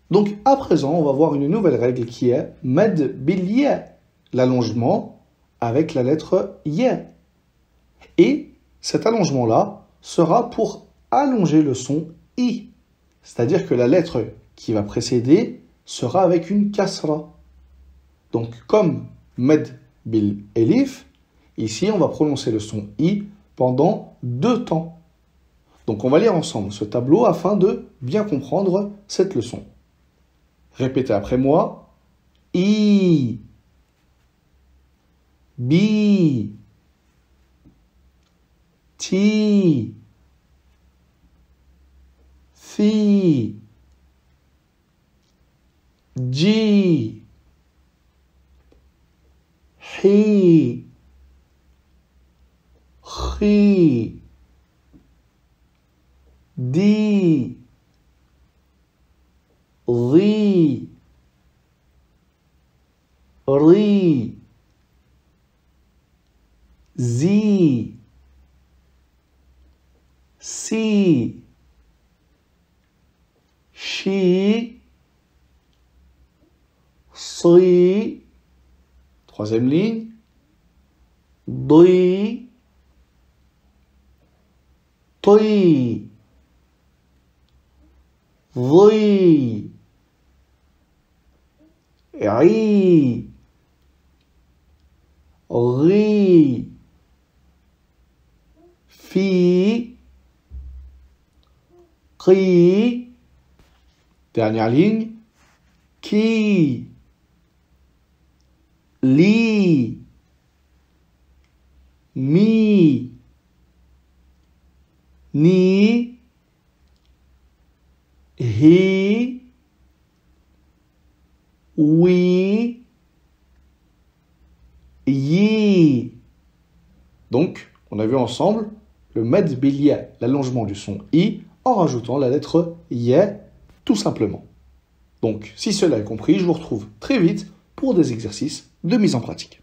Donc, à présent, on va voir une nouvelle règle qui est med bil ya, l'allongement avec la lettre ya. Et cet allongement-là sera pour allonger le son i. C'est-à-dire que la lettre qui va précéder sera avec une kasra. Donc, comme med bil elif, ici, on va prononcer le son i pendant 2 temps. Donc, on va lire ensemble ce tableau afin de bien comprendre cette leçon. Répétez après moi. I, bi, ti, fi, ji, hi, khi, di, ri, ri, zi, si, chi, si, troisième ligne, di, ti, ri, ri, ri, fi, qui, dernière ligne, qui, li, mi, ni, hi, oui, yi. Donc, on a vu ensemble le med bil ya, l'allongement du son i, en rajoutant la lettre ya, tout simplement. Donc, si cela est compris, je vous retrouve très vite pour des exercices de mise en pratique.